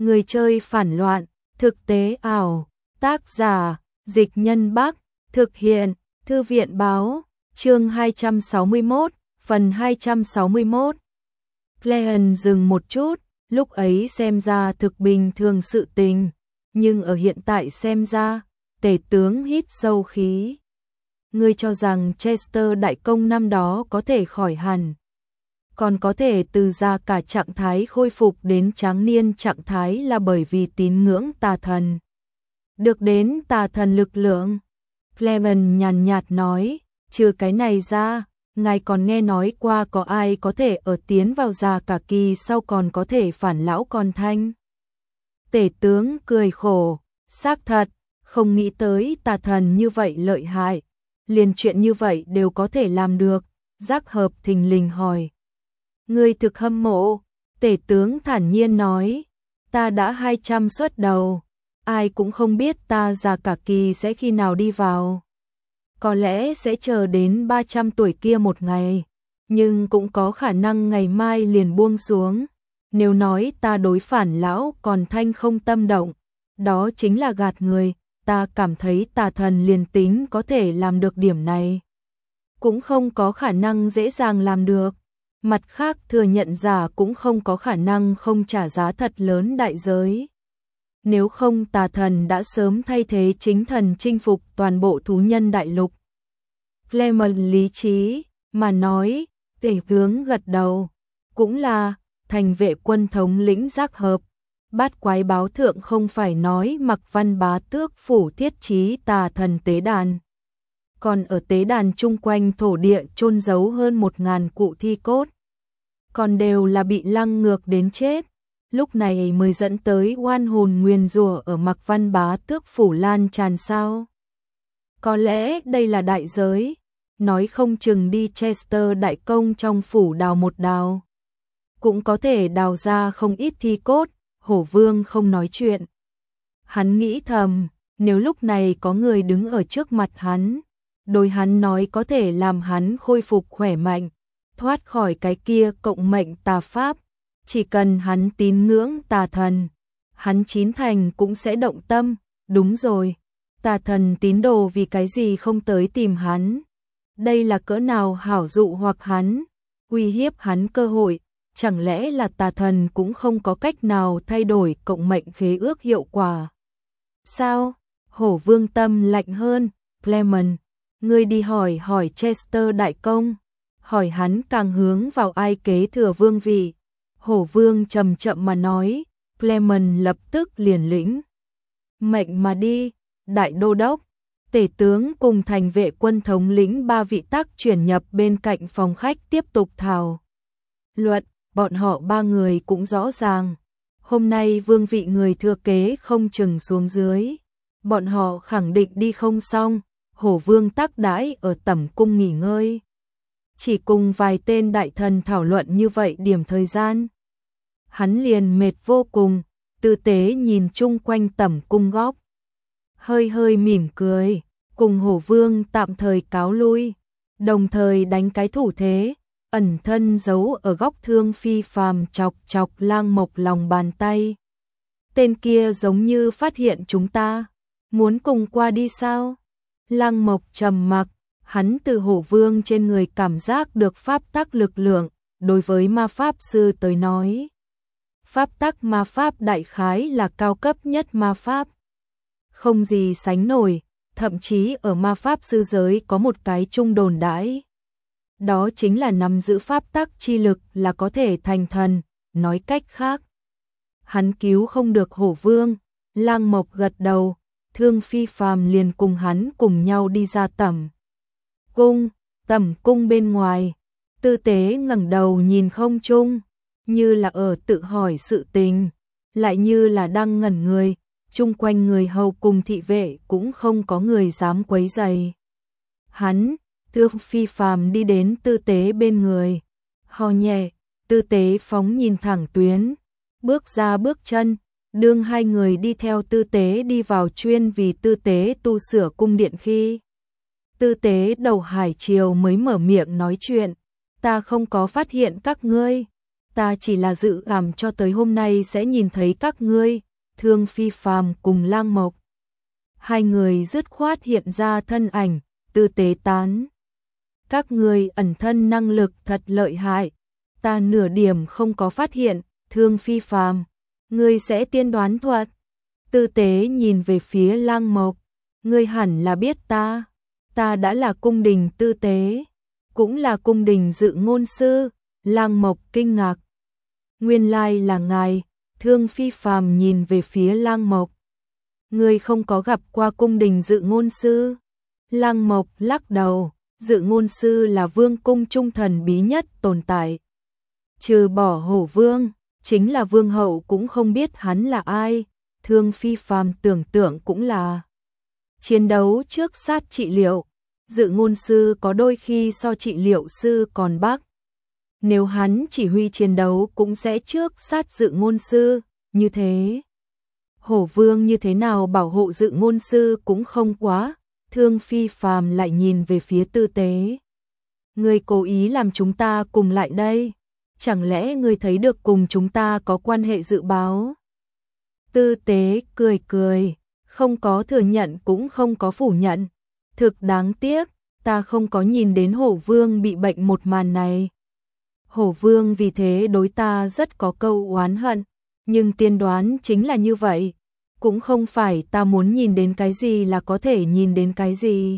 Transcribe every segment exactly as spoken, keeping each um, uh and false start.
Người chơi phản loạn, thực tế ảo, tác giả, Dịch Nhân Bắc, thực hiện, Thư viện báo, chương hai trăm sáu mươi mốt, phần hai trăm sáu mươi mốt. Cleon dừng một chút, lúc ấy xem ra thực bình thường sự tình, nhưng ở hiện tại xem ra, tể tướng hít sâu khí. Ngươi cho rằng Chester đại công năm đó có thể khỏi hẳn, còn có thể từ ra cả trạng thái khôi phục đến tráng niên trạng thái là bởi vì tín ngưỡng tà thần. Được đến tà thần lực lượng, Clement nhàn nhạt nói, trừ cái này ra, ngài còn nghe nói qua có ai có thể ở tiến vào già cả kỳ sau còn có thể phản lão còn thanh. Tể tướng cười khổ, xác thật, không nghĩ tới tà thần như vậy lợi hại, liền chuyện như vậy đều có thể làm được. Giác Hợp thình lình hỏi, ngươi thực hâm mộ? Tể tướng thản nhiên nói, ta đã hai trăm xuất đầu, ai cũng không biết ta già cả kỳ sẽ khi nào đi vào. Có lẽ sẽ chờ đến ba trăm tuổi kia một ngày, nhưng cũng có khả năng ngày mai liền buông xuống. Nếu nói ta đối phản lão còn thanh không tâm động, đó chính là gạt người, ta cảm thấy tà thần liền tính có thể làm được điểm này, cũng không có khả năng dễ dàng làm được. Mặt khác thừa nhận giả cũng không có khả năng không trả giá thật lớn đại giới. Nếu không tà thần đã sớm thay thế chính thần chinh phục toàn bộ thú nhân đại lục. Clement lý trí mà nói, tể tướng gật đầu, cũng là, thành vệ quân thống lĩnh Giác Hợp. Bát quái báo thượng không phải nói Mặc Văn Bá Tước phủ thiết trí tà thần tế đàn. Còn ở tế đàn chung quanh thổ địa chôn giấu hơn một ngàn cụ thi cốt. Còn đều là bị lăng ngược đến chết. Lúc này mới dẫn tới oan hồn nguyền rủa ở Mặc Văn Bá Tước phủ lan tràn sao. Có lẽ đây là đại giới, nói không chừng đi Chester đại công trong phủ đào một đào, cũng có thể đào ra không ít thi cốt. Hổ Vương không nói chuyện. Hắn nghĩ thầm, nếu lúc này có người đứng ở trước mặt hắn, đối hắn nói có thể làm hắn khôi phục khỏe mạnh, thoát khỏi cái kia cộng mệnh tà pháp, chỉ cần hắn tín ngưỡng tà thần, hắn chín thành cũng sẽ động tâm. Đúng rồi, tà thần tín đồ vì cái gì không tới tìm hắn? Đây là cỡ nào hảo dụ hoặc hắn, uy hiếp hắn cơ hội. Chẳng lẽ là tà thần cũng không có cách nào thay đổi cộng mệnh khế ước hiệu quả? Sao? Hổ Vương tâm lạnh hơn, Clement, ngươi đi hỏi hỏi Chester đại công, hỏi hắn càng hướng vào ai kế thừa vương vị. Hổ Vương chậm chậm mà nói, Clement lập tức liền lĩnh mệnh mà đi. Đại đô đốc, tể tướng cùng thành vệ quân thống lĩnh ba vị tác chuyển nhập bên cạnh phòng khách tiếp tục thảo luận. Bọn họ ba người cũng rõ ràng, hôm nay vương vị người thừa kế không chừng xuống dưới, bọn họ khẳng định đi không xong. Hổ Vương tác đãi ở tẩm cung nghỉ ngơi, chỉ cùng vài tên đại thần thảo luận như vậy điểm thời gian, hắn liền mệt vô cùng, tư tế nhìn chung quanh tẩm cung góc, hơi hơi mỉm cười, cùng Hổ Vương tạm thời cáo lui, đồng thời đánh cái thủ thế. Ẩn thân giấu ở góc Thương Phi Phàm chọc chọc Lang Mộc lòng bàn tay. Tên kia giống như phát hiện chúng ta, muốn cùng qua đi sao? Lang Mộc trầm mặc, hắn từ Hổ Vương trên người cảm giác được pháp tắc lực lượng, đối với ma pháp sư tới nói. Pháp tắc ma pháp đại khái là cao cấp nhất ma pháp. Không gì sánh nổi, thậm chí ở ma pháp sư giới có một cái chung đồn đãi. Đó chính là nắm giữ pháp tắc chi lực là có thể thành thần, nói cách khác. Hắn cứu không được Hổ Vương, Lang Mộc gật đầu, Thương Phi Phàm liền cùng hắn cùng nhau đi ra tẩm cung. Tẩm cung bên ngoài, tư tế ngẩng đầu nhìn không trung, như là ở tự hỏi sự tình, lại như là đang ngẩn người, chung quanh người hầu cùng thị vệ cũng không có người dám quấy rầy. Hắn Thương Phi Phàm đi đến tư tế bên người, ho nhẹ, tư tế phóng nhìn thẳng tuyến, bước ra bước chân, đương hai người đi theo tư tế đi vào chuyên vì tư tế tu sửa cung điện khi. Tư tế đầu hải triều mới mở miệng nói chuyện, ta không có phát hiện các ngươi, ta chỉ là dự cảm cho tới hôm nay sẽ nhìn thấy các ngươi, Thương Phi Phàm cùng Lang Mộc. Hai người dứt khoát hiện ra thân ảnh, Tư Tế tán. Các ngươi ẩn thân năng lực thật lợi hại, ta nửa điểm không có phát hiện, Thương Phi Phàm, ngươi sẽ tiên đoán thuật. Tư Tế nhìn về phía Lang Mộc, ngươi hẳn là biết ta, ta đã là cung đình Tư Tế, cũng là cung đình dự ngôn sư. Lang Mộc kinh ngạc, nguyên lai là ngài. Thương Phi Phàm nhìn về phía Lang Mộc, ngươi không có gặp qua cung đình dự ngôn sư. Lang Mộc lắc đầu, dự ngôn sư là vương cung trung thần bí nhất tồn tại. Trừ bỏ Hổ Vương, chính là vương hậu cũng không biết hắn là ai. Thương Phi Phàm tưởng tượng cũng là chiến đấu trước sát trị liệu, dự ngôn sư có đôi khi so trị liệu sư còn bác. Nếu hắn chỉ huy chiến đấu cũng sẽ trước sát dự ngôn sư, như thế. Hổ Vương như thế nào bảo hộ dự ngôn sư cũng không quá. Thương Phi Phàm lại nhìn về phía Tư Tế. Ngươi cố ý làm chúng ta cùng lại đây, chẳng lẽ ngươi thấy được cùng chúng ta có quan hệ dự báo? Tư Tế cười cười, không có thừa nhận cũng không có phủ nhận. Thực đáng tiếc, ta không có nhìn đến Hổ Vương bị bệnh một màn này. Hổ Vương vì thế đối ta rất có câu oán hận, nhưng tiên đoán chính là như vậy, cũng không phải ta muốn nhìn đến cái gì là có thể nhìn đến cái gì.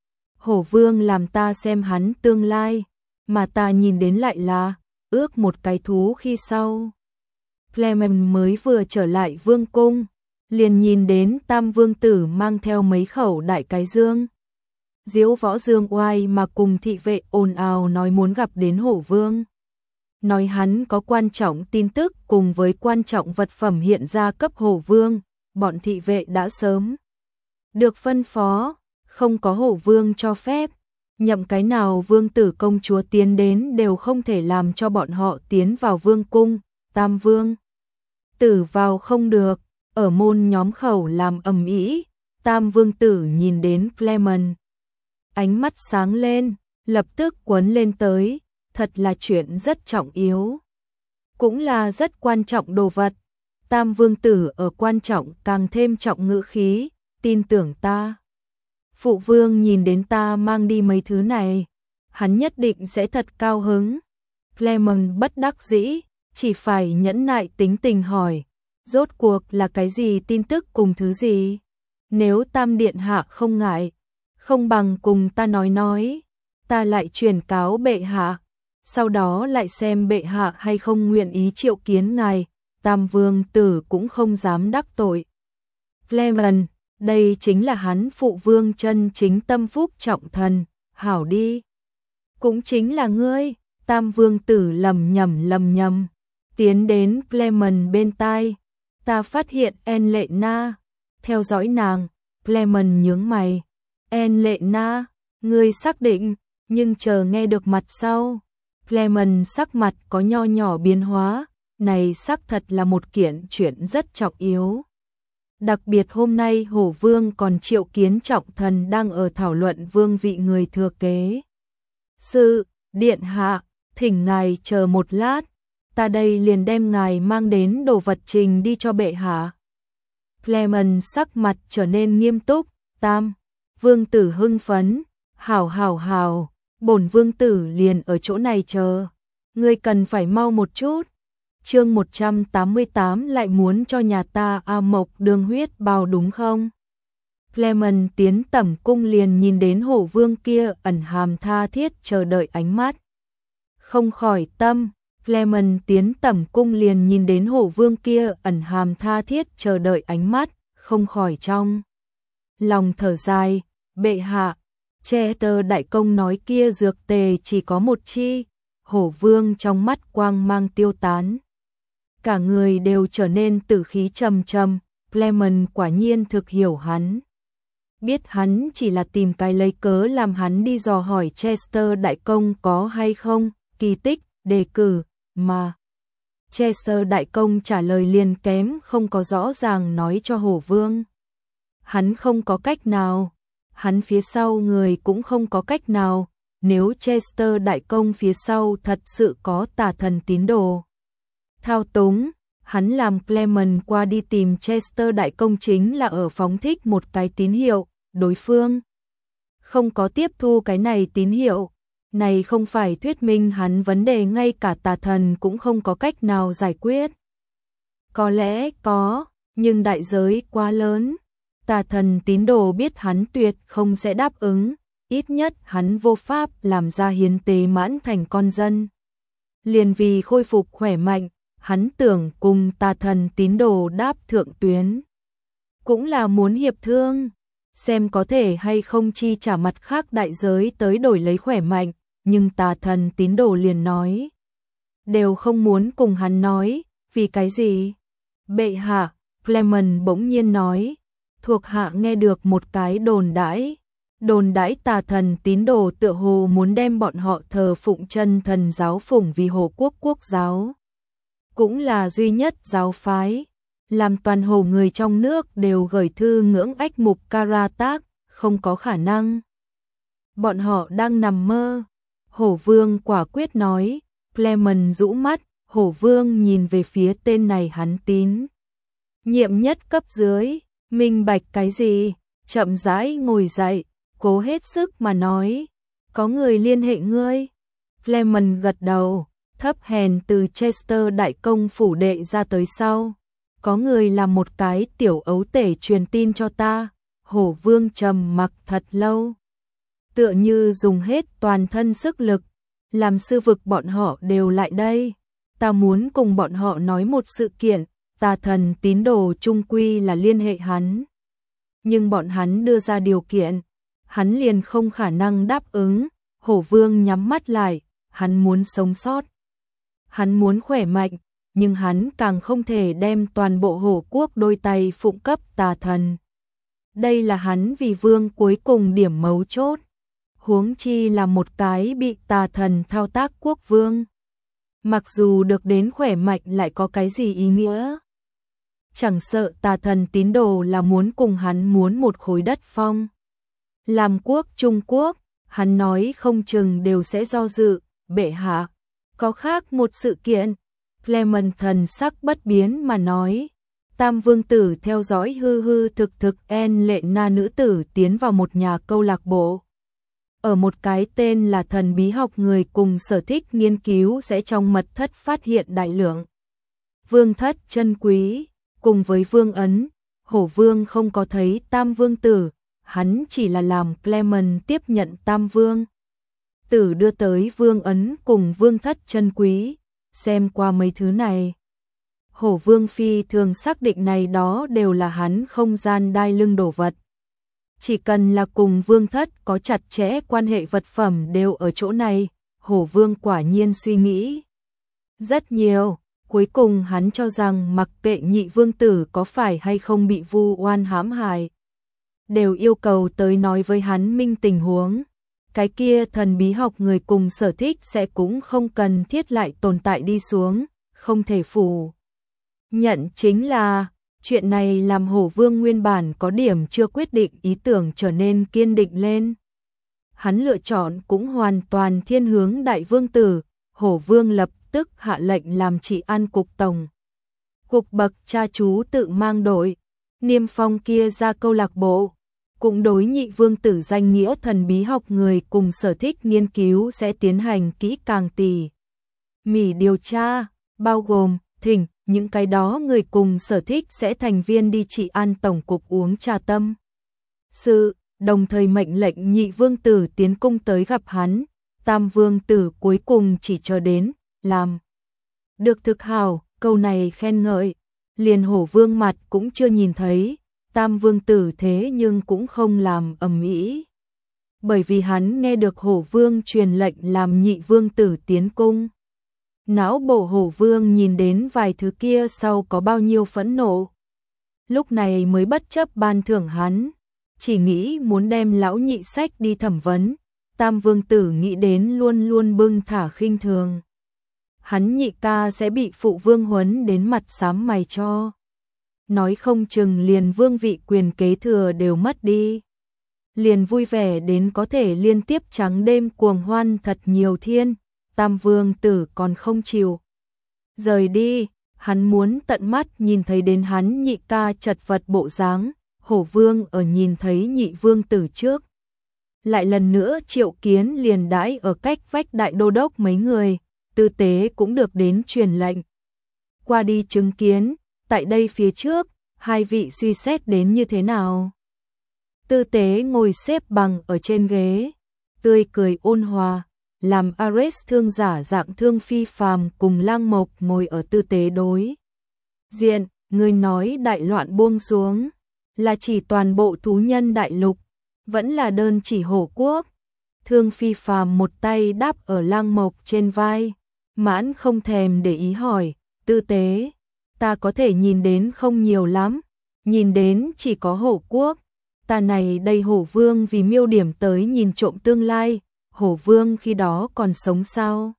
Hổ Vương làm ta xem hắn tương lai, mà ta nhìn đến lại là ước một cái thú khi sau. Clement mới vừa trở lại vương cung, liền nhìn đến Tam Vương Tử mang theo mấy khẩu đại cái dương. Diếu Võ Dương oai mà cùng thị vệ ồn ào nói muốn gặp đến Hổ Vương. Nói hắn có quan trọng tin tức cùng với quan trọng vật phẩm hiện ra cấp Hổ Vương, bọn thị vệ đã sớm được phân phó, không có Hổ Vương cho phép, nhậm cái nào vương tử công chúa tiến đến đều không thể làm cho bọn họ tiến vào vương cung. Tam Vương Tử vào không được, ở môn nhóm khẩu làm ầm ĩ. Tam Vương Tử nhìn đến Clement, ánh mắt sáng lên, lập tức quấn lên tới. Thật là chuyện rất trọng yếu, cũng là rất quan trọng đồ vật. Tam Vương Tử ở quan trọng càng thêm trọng ngữ khí, tin tưởng ta. Phụ vương nhìn đến ta mang đi mấy thứ này, hắn nhất định sẽ thật cao hứng. Clement bất đắc dĩ, chỉ phải nhẫn nại tính tình hỏi, rốt cuộc là cái gì tin tức cùng thứ gì? Nếu Tam Điện Hạ không ngại, không bằng cùng ta nói nói, ta lại truyền cáo bệ hạ. Sau đó lại xem bệ hạ hay không nguyện ý triệu kiến ngài. Tam Vương Tử cũng không dám đắc tội Clement, đây chính là hắn phụ vương chân chính tâm phúc trọng thần. Hảo đi, cũng chính là ngươi. Tam Vương Tử lầm nhầm lầm nhầm tiến đến Clement bên tai. Ta phát hiện En Lệ Na, theo dõi nàng. Clement nhướng mày, En Lệ Na, ngươi xác định? Nhưng chờ nghe được mặt sau, Clement sắc mặt có nho nhỏ biến hóa, này xác thật là một kiện chuyện rất trọng yếu. Đặc biệt hôm nay Hổ Vương còn triệu kiến trọng thần đang ở thảo luận vương vị người thừa kế. Sư, điện hạ, thỉnh ngài chờ một lát, ta đây liền đem ngài mang đến đồ vật trình đi cho bệ hạ. Clement sắc mặt trở nên nghiêm túc. Tam Vương Tử hưng phấn, hảo hảo hảo. Bổn Vương Tử liền ở chỗ này chờ, ngươi cần phải mau một chút. Chương một trăm tám mươi tám lại muốn cho nhà ta A Mộc đường huyết bào đúng không? Clement tiến tẩm cung liền nhìn đến Hổ Vương kia ẩn hàm tha thiết chờ đợi ánh mắt. Không khỏi tâm, Clement tiến tẩm cung liền nhìn đến Hổ Vương kia ẩn hàm tha thiết chờ đợi ánh mắt, không khỏi trong lòng thở dài, bệ hạ. Chester đại công nói kia dược tề chỉ có một chi. Hổ Vương trong mắt quang mang tiêu tán, cả người đều trở nên tử khí trầm trầm. Clement quả nhiên thực hiểu hắn, biết hắn chỉ là tìm cái lấy cớ làm hắn đi dò hỏi Chester đại công có hay không kỳ tích đề cử, mà Chester đại công trả lời liền kém không có rõ ràng nói cho Hổ Vương. Hắn không có cách nào, hắn phía sau người cũng không có cách nào. Nếu Chester đại công phía sau thật sự có tà thần tín đồ, thao túng. Hắn làm Clement qua đi tìm Chester đại công chính là ở phóng thích một cái tín hiệu, đối phương không có tiếp thu cái này tín hiệu. Này không phải thuyết minh hắn vấn đề ngay cả tà thần cũng không có cách nào giải quyết. Có lẽ có, nhưng đại giới quá lớn. Tà thần tín đồ biết hắn tuyệt không sẽ đáp ứng, ít nhất hắn vô pháp làm ra hiến tế mãn thành con dân. Liền vì khôi phục khỏe mạnh, hắn tưởng cùng tà thần tín đồ đáp thượng tuyến. Cũng là muốn hiệp thương, xem có thể hay không chi trả mặt khác đại giới tới đổi lấy khỏe mạnh, nhưng tà thần tín đồ liền nói. Đều không muốn cùng hắn nói, vì cái gì? Bệ hạ, Clement bỗng nhiên nói, thuộc hạ nghe được một cái đồn đãi. Đồn đãi tà thần tín đồ tựa hồ muốn đem bọn họ thờ phụng chân thần giáo phụng vì Hồ Quốc quốc giáo. Cũng là duy nhất giáo phái, làm toàn hồ người trong nước đều gửi thư ngưỡng ách mục Karatak, không có khả năng. Bọn họ đang nằm mơ. Hổ Vương quả quyết nói. Clement rũ mắt, Hổ Vương nhìn về phía tên này hắn tín nhiệm nhất cấp dưới, minh bạch cái gì, chậm rãi ngồi dậy, cố hết sức mà nói, có người liên hệ ngươi. Clement gật đầu, thấp hèn từ Chester đại công phủ đệ ra tới sau. Có người làm một cái tiểu ấu tể truyền tin cho ta. Hổ Vương trầm mặc thật lâu, tựa như dùng hết toàn thân sức lực, làm sư vực bọn họ đều lại đây. Ta muốn cùng bọn họ nói một sự kiện, tà thần tín đồ trung quy là liên hệ hắn. Nhưng bọn hắn đưa ra điều kiện, hắn liền không khả năng đáp ứng. Hổ Vương nhắm mắt lại, hắn muốn sống sót. Hắn muốn khỏe mạnh, nhưng hắn càng không thể đem toàn bộ Hổ Quốc đôi tay phụng cấp tà thần. Đây là hắn vì vương cuối cùng điểm mấu chốt. Huống chi là một cái bị tà thần thao tác quốc vương. Mặc dù được đến khỏe mạnh lại có cái gì ý nghĩa? Chẳng sợ tà thần tín đồ là muốn cùng hắn muốn một khối đất phong. Làm quốc Trung Quốc, hắn nói không chừng đều sẽ do dự. Bệ hạ, có khác một sự kiện. Clement thần sắc bất biến mà nói. Tam vương tử theo dõi hư hư thực thực En Lệ Na nữ tử tiến vào một nhà câu lạc bộ. Ở một cái tên là thần bí học người cùng sở thích nghiên cứu sẽ trong mật thất phát hiện đại lượng vương thất chân quý, cùng với vương ấn. Hổ Vương không có thấy tam vương tử, hắn chỉ là làm Clement tiếp nhận tam vương tử đưa tới vương ấn cùng vương thất chân quý. Xem qua mấy thứ này, Hổ Vương phi thường xác định này đó đều là hắn không gian đai lưng đồ vật. Chỉ cần là cùng vương thất có chặt chẽ quan hệ vật phẩm đều ở chỗ này. Hổ Vương quả nhiên suy nghĩ rất nhiều. Cuối cùng hắn cho rằng mặc kệ nhị vương tử có phải hay không bị vu oan hãm hại, đều yêu cầu tới nói với hắn minh tình huống. Cái kia thần bí học người cùng sở thích sẽ cũng không cần thiết lại tồn tại đi xuống. Không thể phủ nhận chính là chuyện này làm Hổ Vương nguyên bản có điểm chưa quyết định ý tưởng trở nên kiên định lên. Hắn lựa chọn cũng hoàn toàn thiên hướng đại vương tử. Hổ Vương lập tức hạ lệnh làm trị an cục tổng cục bậc cha chú tự mang đội Niêm Phong kia ra câu lạc bộ, cũng đối nhị vương tử danh nghĩa thần bí học người cùng sở thích nghiên cứu sẽ tiến hành kỹ càng tỉ mỉ điều tra, bao gồm thỉnh những cái đó người cùng sở thích sẽ thành viên đi trị an tổng cục uống trà tâm sự, đồng thời mệnh lệnh nhị vương tử tiến cung tới gặp hắn. Tam vương tử cuối cùng chỉ chờ đến làm được thực hảo. Câu này khen ngợi, liền Hổ Vương mặt cũng chưa nhìn thấy. Tam vương tử thế nhưng cũng không làm ầm ĩ, bởi vì hắn nghe được Hổ Vương truyền lệnh làm nhị vương tử tiến cung. Não bộ Hổ Vương nhìn đến vài thứ kia sau có bao nhiêu phẫn nộ, lúc này mới bất chấp ban thưởng hắn, chỉ nghĩ muốn đem lão nhị sách đi thẩm vấn. Tam vương tử nghĩ đến luôn luôn bưng thả khinh thường, hắn nhị ca sẽ bị phụ vương huấn đến mặt xám mày cho. Nói không chừng liền vương vị quyền kế thừa đều mất đi. Liền vui vẻ đến có thể liên tiếp trắng đêm cuồng hoan thật nhiều thiên. Tam vương tử còn không chịu rời đi, hắn muốn tận mắt nhìn thấy đến hắn nhị ca chật vật bộ dáng. Hổ Vương ở nhìn thấy nhị vương tử trước. Lại lần nữa triệu kiến liền đãi ở cách vách đại đô đốc mấy người, Tư Tế cũng được đến truyền lệnh. Qua đi chứng kiến, tại đây phía trước, hai vị suy xét đến như thế nào? Tư Tế ngồi xếp bằng ở trên ghế, tươi cười ôn hòa, làm Ares thương giả dạng Thương Phi Phàm cùng Lang Mộc ngồi ở Tư Tế đối diện. Người nói đại loạn buông xuống, là chỉ toàn bộ thú nhân đại lục, vẫn là đơn chỉ hổ quốc? Thương Phi Phàm một tay đáp ở Lang Mộc trên vai, mãn không thèm để ý hỏi, Tư Tế, ta có thể nhìn đến không nhiều lắm, nhìn đến chỉ có hổ quốc. Ta này đây Hổ Vương vì miêu điểm tới nhìn trộm tương lai, Hổ Vương khi đó còn sống sao?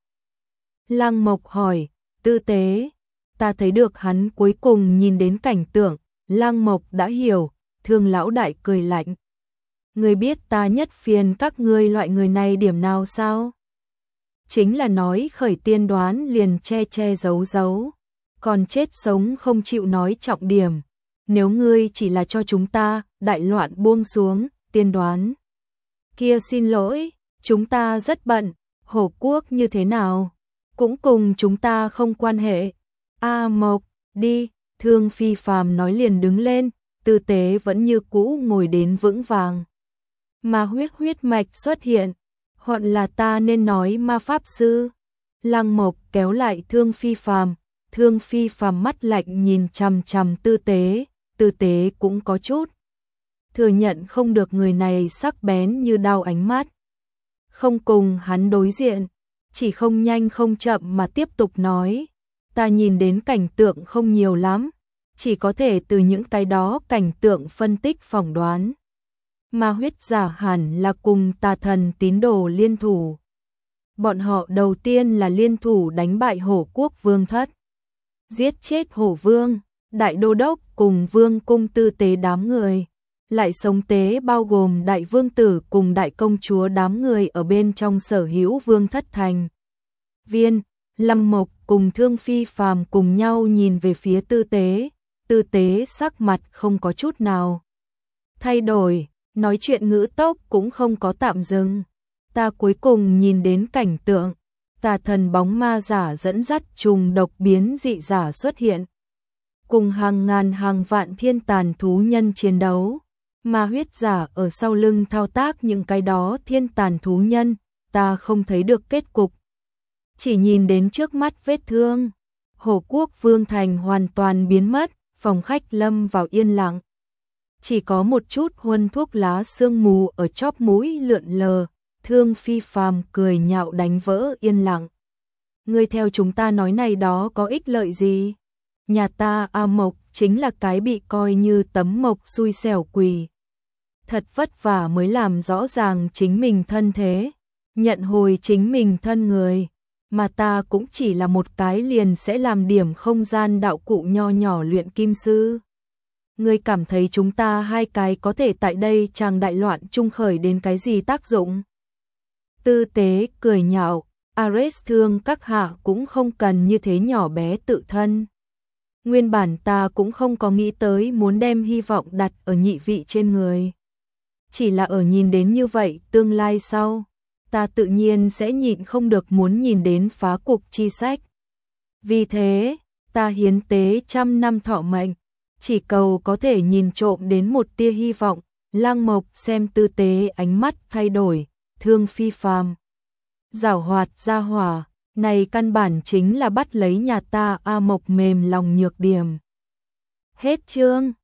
Lang Mộc hỏi, Tư Tế, ta thấy được hắn cuối cùng nhìn đến cảnh tượng. Lang Mộc đã hiểu, Thương lão đại cười lạnh. Ngươi biết ta nhất phiền các ngươi loại người này điểm nào sao? Chính là nói khởi tiên đoán liền che che giấu giấu, còn chết sống không chịu nói trọng điểm. Nếu ngươi chỉ là cho chúng ta đại loạn buông xuống, tiên đoán kia xin lỗi, chúng ta rất bận, hổ quốc như thế nào, cũng cùng chúng ta không quan hệ. A Mộc, đi, Thương Phi Phàm nói liền đứng lên, Tư Tế vẫn như cũ ngồi đến vững vàng. Mà huyết huyết mạch xuất hiện, hoặc là ta nên nói ma pháp sư. Lang Mộc kéo lại Thương Phi Phàm, Thương Phi Phàm mắt lạnh nhìn chằm chằm Tư Tế, Tư Tế cũng có chút thừa nhận không được người này sắc bén như đao ánh mắt. Không cùng hắn đối diện, chỉ không nhanh không chậm mà tiếp tục nói, ta nhìn đến cảnh tượng không nhiều lắm, chỉ có thể từ những cái đó cảnh tượng phân tích phỏng đoán. Ma huyết giả hẳn là cùng tà thần tín đồ liên thủ. Bọn họ đầu tiên là liên thủ đánh bại hổ quốc vương thất, giết chết hổ vương, đại đô đốc cùng vương cung Tư Tế đám người, lại sống tế bao gồm đại vương tử cùng đại công chúa đám người ở bên trong sở hữu vương thất thành viên. Lang Mộc cùng Thương Phi Phàm cùng nhau nhìn về phía Tư Tế, Tư Tế sắc mặt không có chút nào thay đổi, nói chuyện ngữ tốc cũng không có tạm dừng. Ta cuối cùng nhìn đến cảnh tượng, tà thần bóng ma giả dẫn dắt trùng độc biến dị giả xuất hiện, cùng hàng ngàn hàng vạn thiên tàn thú nhân chiến đấu. Ma huyết giả ở sau lưng thao tác những cái đó thiên tàn thú nhân, ta không thấy được kết cục, chỉ nhìn đến trước mắt vết thương. Hổ quốc vương thành hoàn toàn biến mất, phòng khách lâm vào yên lặng. Chỉ có một chút huân thuốc lá sương mù ở chóp mũi lượn lờ. Thương Phi Phàm cười nhạo đánh vỡ yên lặng. Ngươi theo chúng ta nói này đó có ích lợi gì? Nhà ta A Mộc chính là cái bị coi như tấm mộc xui xẻo quỷ. Thật vất vả mới làm rõ ràng chính mình thân thế, nhận hồi chính mình thân người, mà ta cũng chỉ là một cái liền sẽ làm điểm không gian đạo cụ nho nhỏ luyện kim sư. Ngươi cảm thấy chúng ta hai cái có thể tại đây chàng đại loạn trung khởi đến cái gì tác dụng? Tư Tế cười nhạo, Ares thương các hạ cũng không cần như thế nhỏ bé tự thân. Nguyên bản ta cũng không có nghĩ tới muốn đem hy vọng đặt ở nhị vị trên người. Chỉ là ở nhìn đến như vậy tương lai sau, ta tự nhiên sẽ nhịn không được muốn nhìn đến phá cục chi sách. Vì thế, ta hiến tế trăm năm thọ mệnh, chỉ cầu có thể nhìn trộm đến một tia hy vọng. Lang Mộc xem Tư Tế ánh mắt thay đổi, Thương Phi Phàm, giảo hoạt ra hỏa, này căn bản chính là bắt lấy nhà ta A Mộc mềm lòng nhược điểm. Hết chương.